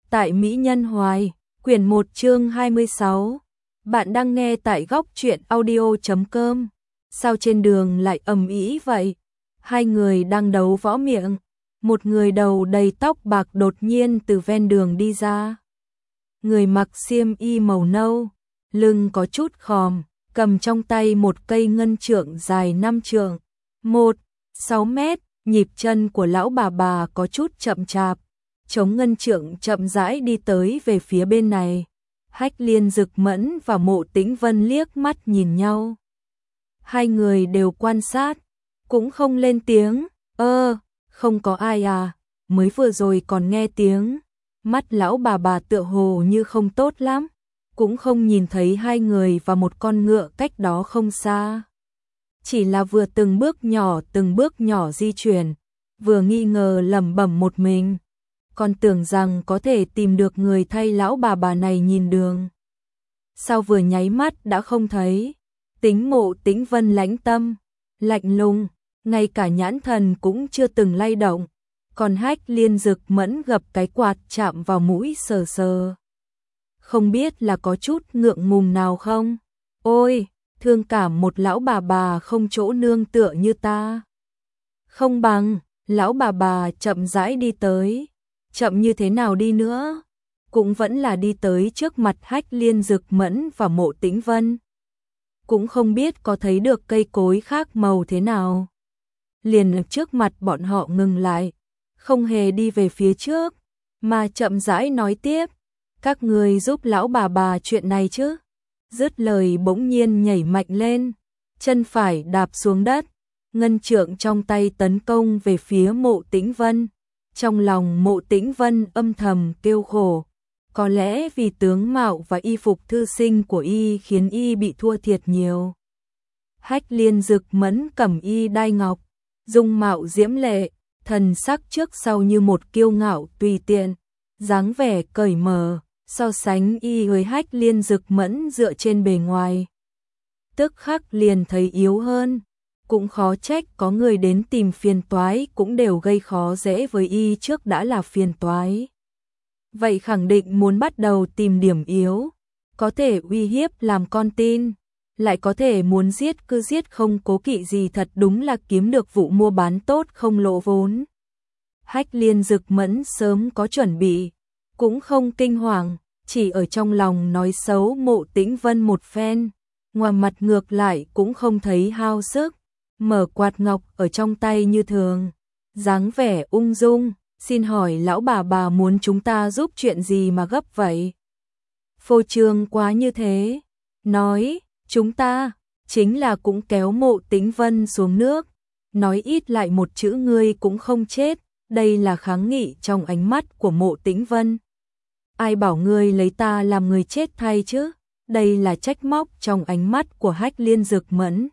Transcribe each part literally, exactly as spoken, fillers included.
tại Mỹ Nhân Hoài, quyển một chương hai mươi sáu. Bạn đang nghe tại góc truyện audio chấm com. Sao trên đường lại ầm ĩ vậy? Hai người đang đấu võ miệng. Một người đầu đầy tóc bạc đột nhiên từ ven đường đi ra. Người mặc xiêm y màu nâu, lưng có chút khòm, cầm trong tay một cây ngân trượng dài năm trượng, một phẩy sáu mét, nhịp chân của lão bà bà có chút chậm chạp, chống ngân trượng chậm rãi đi tới về phía bên này. Hách Liên Dực Mẫn và Mộ Tĩnh Vân liếc mắt nhìn nhau. Hai người đều quan sát, cũng không lên tiếng. Ơ, không có ai à, mới vừa rồi còn nghe tiếng. Mắt lão bà bà tựa hồ như không tốt lắm, cũng không nhìn thấy hai người và một con ngựa cách đó không xa. Chỉ là vừa từng bước nhỏ từng bước nhỏ di chuyển, vừa nghi ngờ lẩm bẩm một mình, còn tưởng rằng có thể tìm được người thay lão bà bà này nhìn đường. Sao vừa nháy mắt đã không thấy? Tính Mộ Tĩnh Vân lãnh tâm, lạnh lùng, ngay cả nhãn thần cũng chưa từng lay động, còn Hách Liên Dực Mẫn gập cái quạt chạm vào mũi sờ sờ. Không biết là có chút ngượng ngùng nào không? Ôi, thương cảm một lão bà bà không chỗ nương tựa như ta. Không bằng, lão bà bà chậm rãi đi tới. Chậm như thế nào đi nữa, cũng vẫn là đi tới trước mặt Hách Liên Dực Mẫn và Mộ Tĩnh Vân. Cũng không biết có thấy được cây cối khác màu thế nào. Liền trước mặt bọn họ ngừng lại, không hề đi về phía trước, mà chậm rãi nói tiếp. Các người giúp lão bà bà chuyện này chứ? Dứt lời bỗng nhiên nhảy mạnh lên, chân phải đạp xuống đất, ngân trượng trong tay tấn công về phía Mộ Tĩnh Vân. Trong lòng Mộ Tĩnh Vân âm thầm kêu khổ, có lẽ vì tướng mạo và y phục thư sinh của y khiến y bị thua thiệt nhiều. Hách Liên Dực Mẫn cẩm y đai ngọc, dung mạo diễm lệ, thần sắc trước sau như một kiêu ngạo tùy tiện, dáng vẻ cởi mở, so sánh y với Hách Liên Dực Mẫn dựa trên bề ngoài, tức khắc liền thấy yếu hơn. Cũng khó trách có người đến tìm phiền toái, cũng đều gây khó dễ với y trước đã là phiền toái. Vậy khẳng định muốn bắt đầu tìm điểm yếu, có thể uy hiếp làm con tin, lại có thể muốn giết cứ giết không cố kỵ gì, thật đúng là kiếm được vụ mua bán tốt không lỗ vốn. Hách Liên Dực Mẫn sớm có chuẩn bị, cũng không kinh hoàng, chỉ ở trong lòng nói xấu Mộ Tĩnh Vân một phen, ngoài mặt ngược lại cũng không thấy hao sức. Mở quạt ngọc ở trong tay như thường, dáng vẻ ung dung. Xin hỏi lão bà bà muốn chúng ta giúp chuyện gì mà gấp vậy? Phô trương quá như thế. Nói, chúng ta, chính là cũng kéo Mộ Tĩnh Vân xuống nước. Nói ít lại một chữ ngươi cũng không chết. Đây là kháng nghị trong ánh mắt của Mộ Tĩnh Vân. Ai bảo ngươi lấy ta làm người chết thay chứ? Đây là trách móc trong ánh mắt của Hách Liên Dực Mẫn.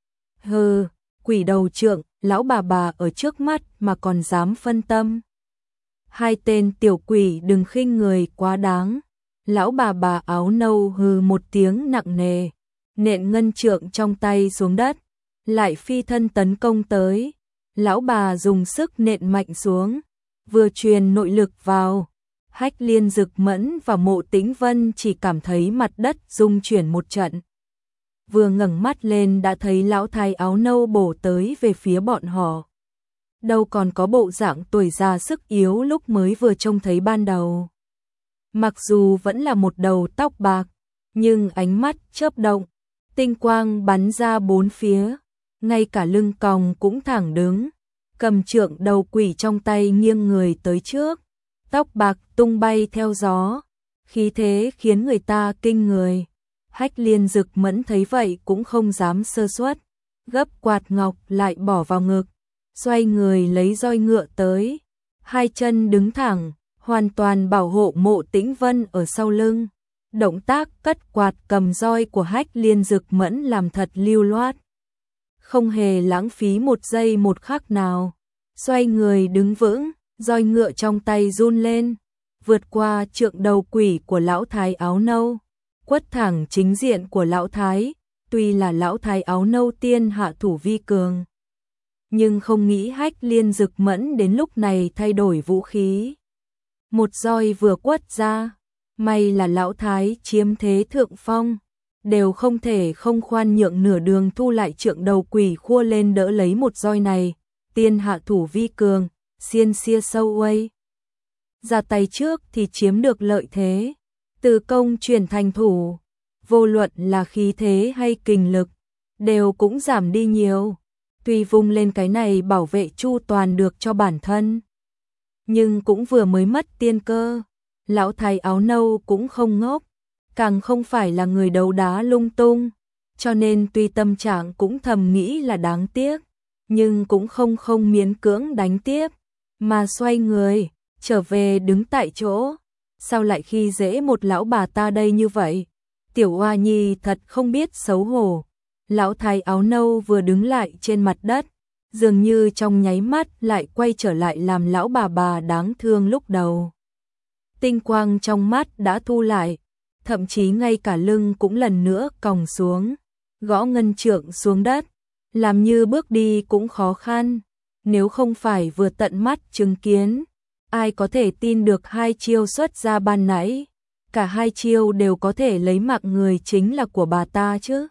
Hừ, quỷ đầu trượng, lão bà bà ở trước mắt mà còn dám phân tâm. Hai tên tiểu quỷ đừng khinh người quá đáng. Lão bà bà áo nâu hừ một tiếng nặng nề, nện ngân trượng trong tay xuống đất, lại phi thân tấn công tới. Lão bà dùng sức nện mạnh xuống, vừa truyền nội lực vào. Hách Liên Dực Mẫn và Mộ Tĩnh Vân chỉ cảm thấy mặt đất rung chuyển một trận. Vừa ngẩng mắt lên đã thấy lão thái áo nâu bổ tới về phía bọn họ. Đâu còn có bộ dạng tuổi già sức yếu lúc mới vừa trông thấy ban đầu. Mặc dù vẫn là một đầu tóc bạc, nhưng ánh mắt chớp động, tinh quang bắn ra bốn phía, ngay cả lưng còng cũng thẳng đứng, cầm trượng đầu quỷ trong tay nghiêng người tới trước, tóc bạc tung bay theo gió, khí thế khiến người ta kinh người. Hách Liên Dực Mẫn thấy vậy cũng không dám sơ suất, gấp quạt ngọc lại bỏ vào ngực, xoay người lấy roi ngựa tới, hai chân đứng thẳng, hoàn toàn bảo hộ Mộ Tĩnh Vân ở sau lưng. Động tác cất quạt cầm roi của Hách Liên Dực Mẫn làm thật lưu loát, không hề lãng phí một giây một khắc nào. Xoay người đứng vững, roi ngựa trong tay run lên, vượt qua trượng đầu quỷ của lão thái áo nâu, quất thẳng chính diện của lão thái. Tuy là lão thái áo nâu tiên hạ thủ vi cường, nhưng không nghĩ Hách Liên Dực Mẫn đến lúc này thay đổi vũ khí. một roi vừa quất ra, may là lão thái chiếm thế thượng phong, đều không thể không khoan nhượng nửa đường thu lại trượng đầu quỷ khua lên đỡ lấy một roi này, tiên hạ thủ vi cường, xiên xia sâu uây. Ra tay trước thì chiếm được lợi thế, từ công chuyển thành thủ, vô luận là khí thế hay kình lực, đều cũng giảm đi nhiều, tuy vung lên cái này bảo vệ chu toàn được cho bản thân. Nhưng cũng vừa mới mất tiên cơ, lão thái áo nâu cũng không ngốc, càng không phải là người đấu đá lung tung, cho nên tuy tâm trạng cũng thầm nghĩ là đáng tiếc, nhưng cũng không không miễn cưỡng đánh tiếp, mà xoay người, trở về đứng tại chỗ. Sao lại khi dễ một lão bà ta đây như vậy? Tiểu Oa Nhi thật không biết xấu hổ. Lão thái áo nâu vừa đứng lại trên mặt đất, dường như trong nháy mắt lại quay trở lại làm lão bà bà đáng thương lúc đầu. Tinh quang trong mắt đã thu lại, thậm chí ngay cả lưng cũng lần nữa còng xuống, gõ ngân trượng xuống đất, làm như bước đi cũng khó khăn, nếu không phải vừa tận mắt chứng kiến, ai có thể tin được hai chiêu xuất ra ban nãy, cả hai chiêu đều có thể lấy mạng người chính là của bà ta chứ.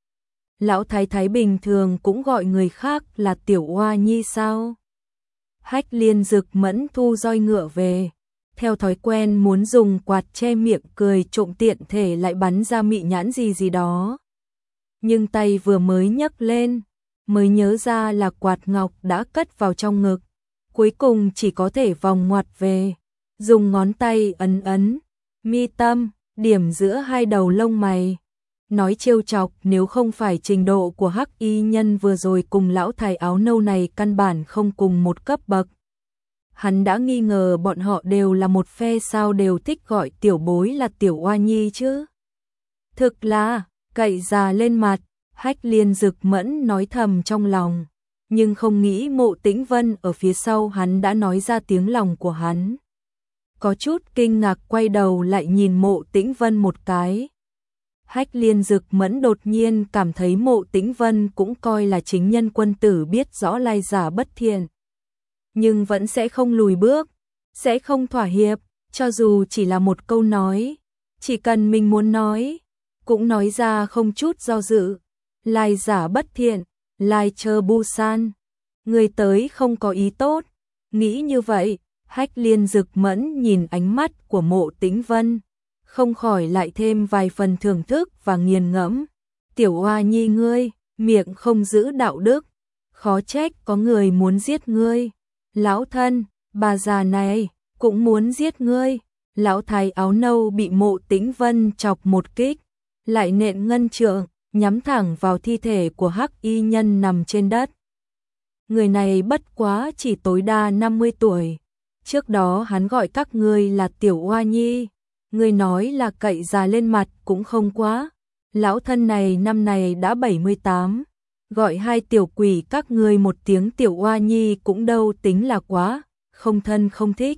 Lão thái thái bình thường cũng gọi người khác là Tiểu Oa Nhi sao? Hách Liên Dực mẫn thu roi ngựa về, theo thói quen muốn dùng quạt che miệng cười trộm tiện thể lại bắn ra mị nhãn gì gì đó. Nhưng tay vừa mới nhấc lên, mới nhớ ra là quạt ngọc đã cất vào trong ngực, cuối cùng chỉ có thể vòng ngoặt về, dùng ngón tay ấn ấn, mi tâm, điểm giữa hai đầu lông mày. Nói trêu chọc, nếu không phải trình độ của hắc y nhân vừa rồi cùng lão thái áo nâu này căn bản không cùng một cấp bậc. Hắn đã nghi ngờ bọn họ đều là một phe, sao đều thích gọi tiểu bối là Tiểu Oa Nhi chứ. Thực là, cậy già lên mặt, Hách Liên Dực mẫn nói thầm trong lòng, nhưng không nghĩ Mộ Tĩnh Vân ở phía sau hắn đã nói ra tiếng lòng của hắn. Có chút kinh ngạc quay đầu lại nhìn Mộ Tĩnh Vân một cái. Hách Liên Dực mẫn đột nhiên cảm thấy Mộ Tĩnh Vân cũng coi là chính nhân quân tử, biết rõ lai giả bất thiện, nhưng vẫn sẽ không lùi bước, sẽ không thỏa hiệp, cho dù chỉ là một câu nói, chỉ cần mình muốn nói, cũng nói ra không chút do dự. Lai giả bất thiện, lai chơ bu san, người tới không có ý tốt. Nghĩ như vậy, Hách Liên Dực mẫn nhìn ánh mắt của Mộ Tĩnh Vân, không khỏi lại thêm vài phần thưởng thức và nghiền ngẫm. Tiểu Oa Nhi ngươi, miệng không giữ đạo đức, khó trách có người muốn giết ngươi. Lão thân, bà già này cũng muốn giết ngươi. Lão thái áo nâu bị Mộ Tĩnh Vân chọc một kích, lại nện ngân trượng, nhắm thẳng vào thi thể của hắc y nhân nằm trên đất. Người này bất quá chỉ tối đa năm mươi tuổi. Trước đó hắn gọi các ngươi là Tiểu Oa Nhi, người nói là cậy già lên mặt cũng không quá. Lão thân này năm này đã bảy mươi tám, gọi hai tiểu quỷ các ngươi một tiếng Tiểu Oa Nhi cũng đâu tính là quá, không thân không thích.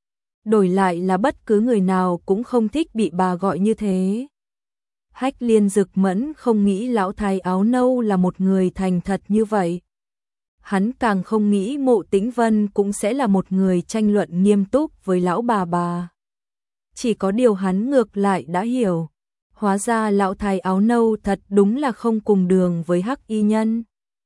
Đổi lại là bất cứ người nào cũng không thích bị bà gọi như thế. Hách Liên Dực mẫn không nghĩ lão thái áo nâu là một người thành thật như vậy. Hắn càng không nghĩ Mộ Tĩnh Vân cũng sẽ là một người tranh luận nghiêm túc với lão bà bà. Chỉ có điều hắn ngược lại đã hiểu, hóa ra lão thái áo nâu thật đúng là không cùng đường với hắc y nhân.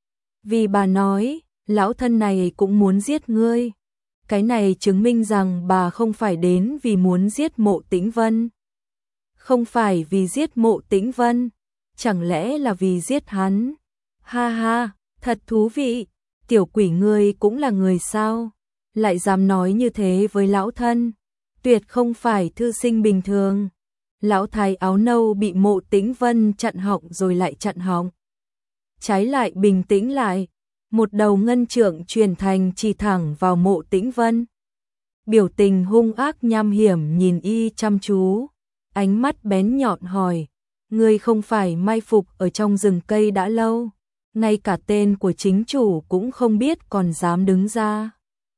Vì bà nói, lão thân này cũng muốn giết ngươi. Cái này chứng minh rằng bà không phải đến vì muốn giết Mộ Tĩnh Vân. Không phải vì giết Mộ Tĩnh Vân, chẳng lẽ là vì giết hắn? Ha ha, thật thú vị, tiểu quỷ ngươi cũng là người sao? Lại dám nói như thế với lão thân, tuyệt không phải thư sinh bình thường. Lão thái áo nâu bị Mộ Tĩnh Vân chặn họng rồi lại chặn họng. Trái lại bình tĩnh lại, một đầu ngân trượng truyền thành chỉ thẳng vào Mộ Tĩnh Vân. Biểu tình hung ác nham hiểm nhìn y chăm chú, ánh mắt bén nhọn hỏi, ngươi không phải mai phục ở trong rừng cây đã lâu, ngay cả tên của chính chủ cũng không biết còn dám đứng ra.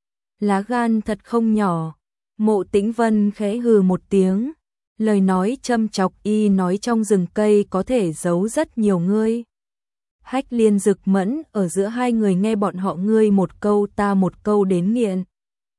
Lá gan thật không nhỏ. Mộ Tĩnh Vân khẽ hừ một tiếng, lời nói châm chọc y nói trong rừng cây có thể giấu rất nhiều ngươi. Hách Liên Dực mẫn ở giữa hai người nghe bọn họ ngươi một câu ta một câu đến nghiện.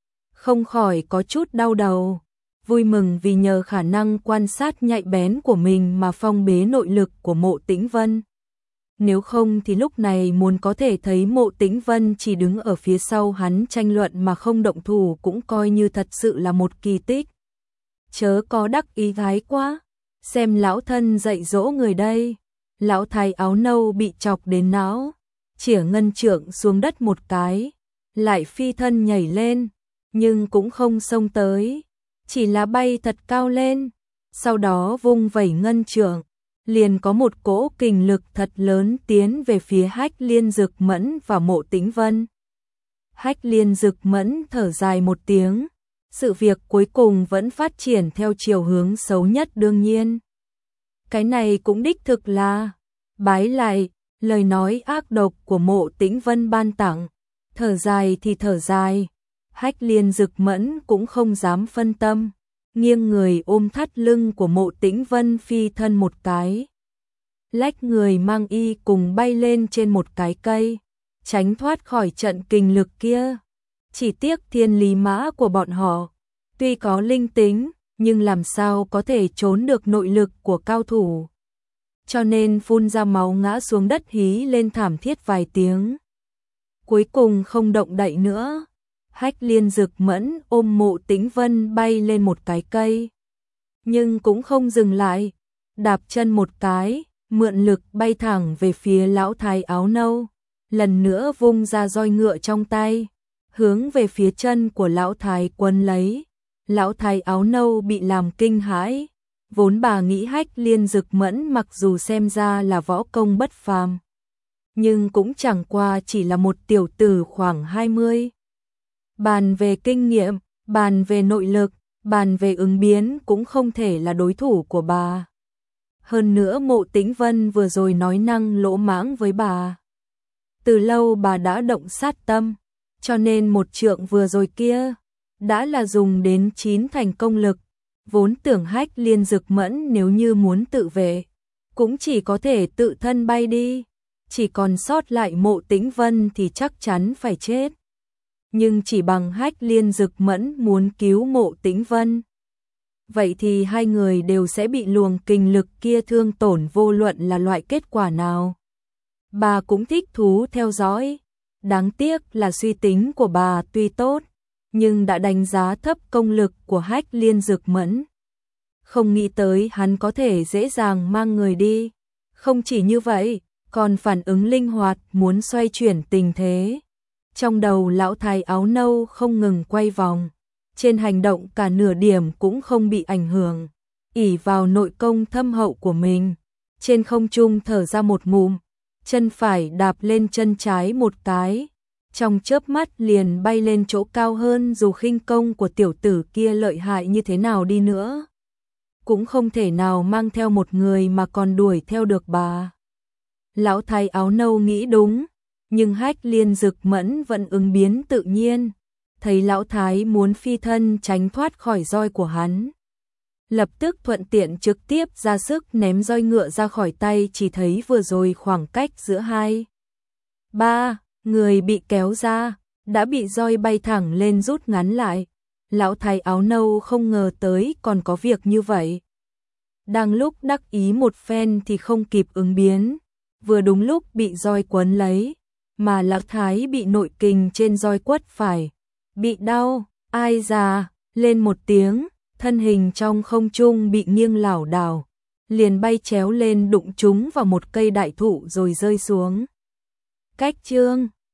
không khỏi có chút đau đầu. Vui mừng vì nhờ khả năng quan sát nhạy bén của mình mà phong bế nội lực của Mộ Tĩnh Vân. Nếu không thì lúc này muốn có thể thấy Mộ Tĩnh Vân chỉ đứng ở phía sau hắn tranh luận mà không động thủ cũng coi như thật sự là một kỳ tích. Chớ có đắc ý gái quá, xem lão thân dạy dỗ người đây. Lão thái áo nâu bị chọc đến não, chĩa ngân trượng xuống đất một cái, lại phi thân nhảy lên, nhưng cũng không xông tới, chỉ là bay thật cao lên, sau đó vung vẩy ngân trượng, liền có một cỗ kình lực thật lớn tiến về phía Hách Liên Dực Mẫn và Mộ Tĩnh Vân. Hách Liên Dực Mẫn thở dài một tiếng, sự việc cuối cùng vẫn phát triển theo chiều hướng xấu nhất đương nhiên. Cái này cũng đích thực là bái lại lời nói ác độc của Mộ Tĩnh Vân ban tặng, thở dài thì thở dài, Hách Liên Dực Mẫn cũng không dám phân tâm, nghiêng người ôm thắt lưng của Mộ Tĩnh Vân phi thân một cái. Lách người mang y cùng bay lên trên một cái cây, tránh thoát khỏi trận kình lực kia. Chỉ tiếc thiên lý mã của bọn họ, tuy có linh tính, nhưng làm sao có thể trốn được nội lực của cao thủ. Cho nên phun ra máu ngã xuống đất hí lên thảm thiết vài tiếng. Cuối cùng không động đậy nữa. Hách Liên Dực Mẫn ôm Mộ Tĩnh Vân bay lên một cái cây. Nhưng cũng không dừng lại. Đạp chân một cái, mượn lực bay thẳng về phía lão thái áo nâu. Lần nữa vung ra roi ngựa trong tay, hướng về phía chân của lão thái quấn lấy. Lão thái áo nâu bị làm kinh hãi. Vốn bà nghĩ Hách Liên Dực Mẫn mặc dù xem ra là võ công bất phàm, nhưng cũng chẳng qua chỉ là một tiểu tử khoảng hai mươi. Bàn về kinh nghiệm, bàn về nội lực, bàn về ứng biến cũng không thể là đối thủ của bà. Hơn nữa Mộ Tĩnh Vân vừa rồi nói năng lỗ mãng với bà. Từ lâu bà đã động sát tâm, cho nên một trượng vừa rồi kia đã là dùng đến chín thành công lực. Vốn tưởng Hách Liên Dực Mẫn nếu như muốn tự vệ, cũng chỉ có thể tự thân bay đi, chỉ còn sót lại Mộ Tĩnh Vân thì chắc chắn phải chết. Nhưng chỉ bằng Hách Liên Dực Mẫn muốn cứu Mộ Tĩnh Vân, vậy thì hai người đều sẽ bị luồng kình lực kia thương tổn vô luận là loại kết quả nào. Bà cũng thích thú theo dõi, đáng tiếc là suy tính của bà tuy tốt, nhưng đã đánh giá thấp công lực của Hách Liên Dực Mẫn. Không nghĩ tới hắn có thể dễ dàng mang người đi. Không chỉ như vậy, còn phản ứng linh hoạt muốn xoay chuyển tình thế. Trong đầu lão thái áo nâu không ngừng quay vòng. Trên hành động cả nửa điểm cũng không bị ảnh hưởng. Ỷ vào nội công thâm hậu của mình. Trên không trung thở ra một ngụm. Chân phải đạp lên chân trái một cái. Trong chớp mắt liền bay lên chỗ cao hơn, dù khinh công của tiểu tử kia lợi hại như thế nào đi nữa, cũng không thể nào mang theo một người mà còn đuổi theo được bà. Lão thái áo nâu nghĩ đúng, nhưng Hách Liên Dực Mẫn vẫn ứng biến tự nhiên, thấy lão thái muốn phi thân tránh thoát khỏi roi của hắn. Lập tức thuận tiện trực tiếp ra sức ném roi ngựa ra khỏi tay, chỉ thấy vừa rồi khoảng cách giữa hai, ba người bị kéo ra, đã bị roi bay thẳng lên rút ngắn lại. Lão thái áo nâu không ngờ tới còn có việc như vậy. Đang lúc đắc ý một phen thì không kịp ứng biến, vừa đúng lúc bị roi quấn lấy, mà lão thái bị nội kình trên roi quất phải, bị đau, ai già, lên một tiếng, thân hình trong không trung bị nghiêng lảo đảo, liền bay chéo lên đụng trúng vào một cây đại thụ rồi rơi xuống. Cách chương